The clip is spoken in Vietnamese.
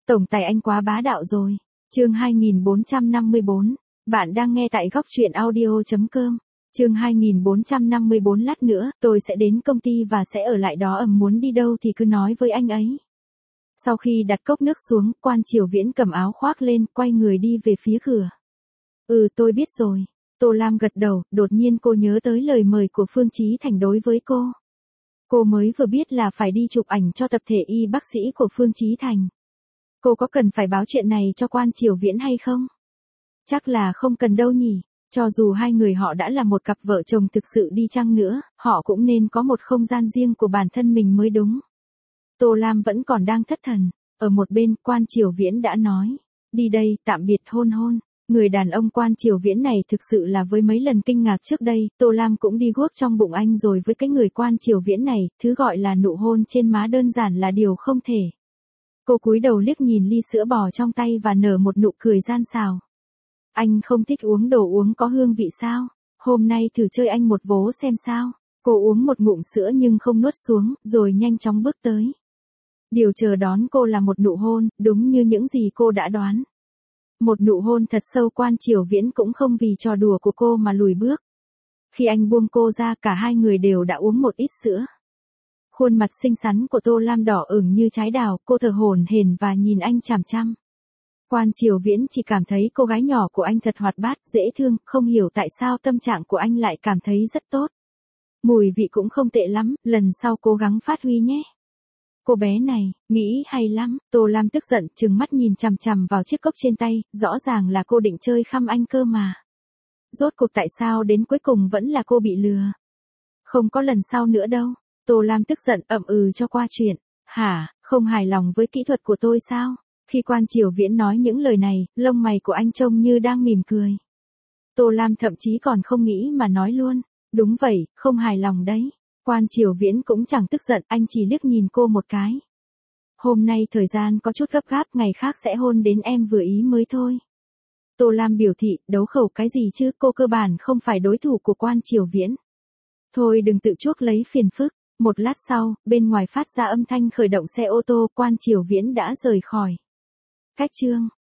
Tổng tài anh quá bá đạo rồi. Chương 2454. Bạn đang nghe tại góc truyện audio.com. Chương 2454. Lát nữa, tôi sẽ đến công ty và sẽ ở lại đó, muốn đi đâu thì cứ nói với anh ấy. Sau khi đặt cốc nước xuống, Quan Triều Viễn cầm áo khoác lên, quay người đi về phía cửa. Tôi biết rồi. Tô Lam gật đầu, đột nhiên cô nhớ tới lời mời của Phương Chí Thành đối với cô. Cô mới vừa biết là phải đi chụp ảnh cho tập thể y bác sĩ của Phương Chí Thành. Cô có cần phải báo chuyện này cho Quan Triều Viễn hay không? Chắc là không cần đâu nhỉ. Cho dù hai người họ đã là một cặp vợ chồng thực sự đi chăng nữa, họ cũng nên có một không gian riêng của bản thân mình mới đúng. Tô Lam vẫn còn đang thất thần. Ở một bên, Quan Triều Viễn đã nói. Đi đây, tạm biệt hôn hôn. Người đàn ông Quan Triều Viễn này thực sự là với mấy lần kinh ngạc trước đây, Tô Lam cũng đi guốc trong bụng anh rồi. Với cái người Quan Triều Viễn này, thứ gọi là nụ hôn trên má đơn giản là điều không thể. Cô cúi đầu liếc nhìn ly sữa bò trong tay và nở một nụ cười gian xào. Anh không thích uống đồ uống có hương vị sao? Hôm nay thử chơi anh một vố xem sao. Cô uống một ngụm sữa nhưng không nuốt xuống, rồi nhanh chóng bước tới. Điều chờ đón cô là một nụ hôn, đúng như những gì cô đã đoán. Một nụ hôn thật sâu. Quan Triều Viễn cũng không vì trò đùa của cô mà lùi bước. Khi anh buông cô ra, cả hai người đều đã uống một ít sữa. Khuôn mặt xinh xắn của Tô Lam đỏ ửng như trái đào, cô thở hổn hển và nhìn anh chằm chằm. Quan Triều Viễn chỉ cảm thấy cô gái nhỏ của anh thật hoạt bát, dễ thương, không hiểu tại sao tâm trạng của anh lại cảm thấy rất tốt. Mùi vị cũng không tệ lắm, lần sau cố gắng phát huy nhé. Cô bé này, nghĩ hay lắm. Tô Lam tức giận, trừng mắt nhìn chằm chằm vào chiếc cốc trên tay, rõ ràng là cô định chơi khăm anh cơ mà. Rốt cuộc tại sao đến cuối cùng vẫn là cô bị lừa? Không có lần sau nữa đâu. Tô Lam tức giận ậm ừ cho qua chuyện. Hả, không hài lòng với kỹ thuật của tôi sao? Khi Quan Triều Viễn nói những lời này, lông mày của anh trông như đang mỉm cười. Tô Lam thậm chí còn không nghĩ mà nói luôn. Đúng vậy, không hài lòng đấy. Quan Triều Viễn cũng chẳng tức giận, anh chỉ liếc nhìn cô một cái. Hôm nay thời gian có chút gấp gáp, ngày khác sẽ hôn đến em vừa ý mới thôi. Tô Lam biểu thị, đấu khẩu cái gì chứ, cô cơ bản không phải đối thủ của Quan Triều Viễn. Thôi đừng tự chuốc lấy phiền phức. Một lát sau, bên ngoài phát ra âm thanh khởi động xe ô tô, Quan Triều Viễn đã rời khỏi. Cách chương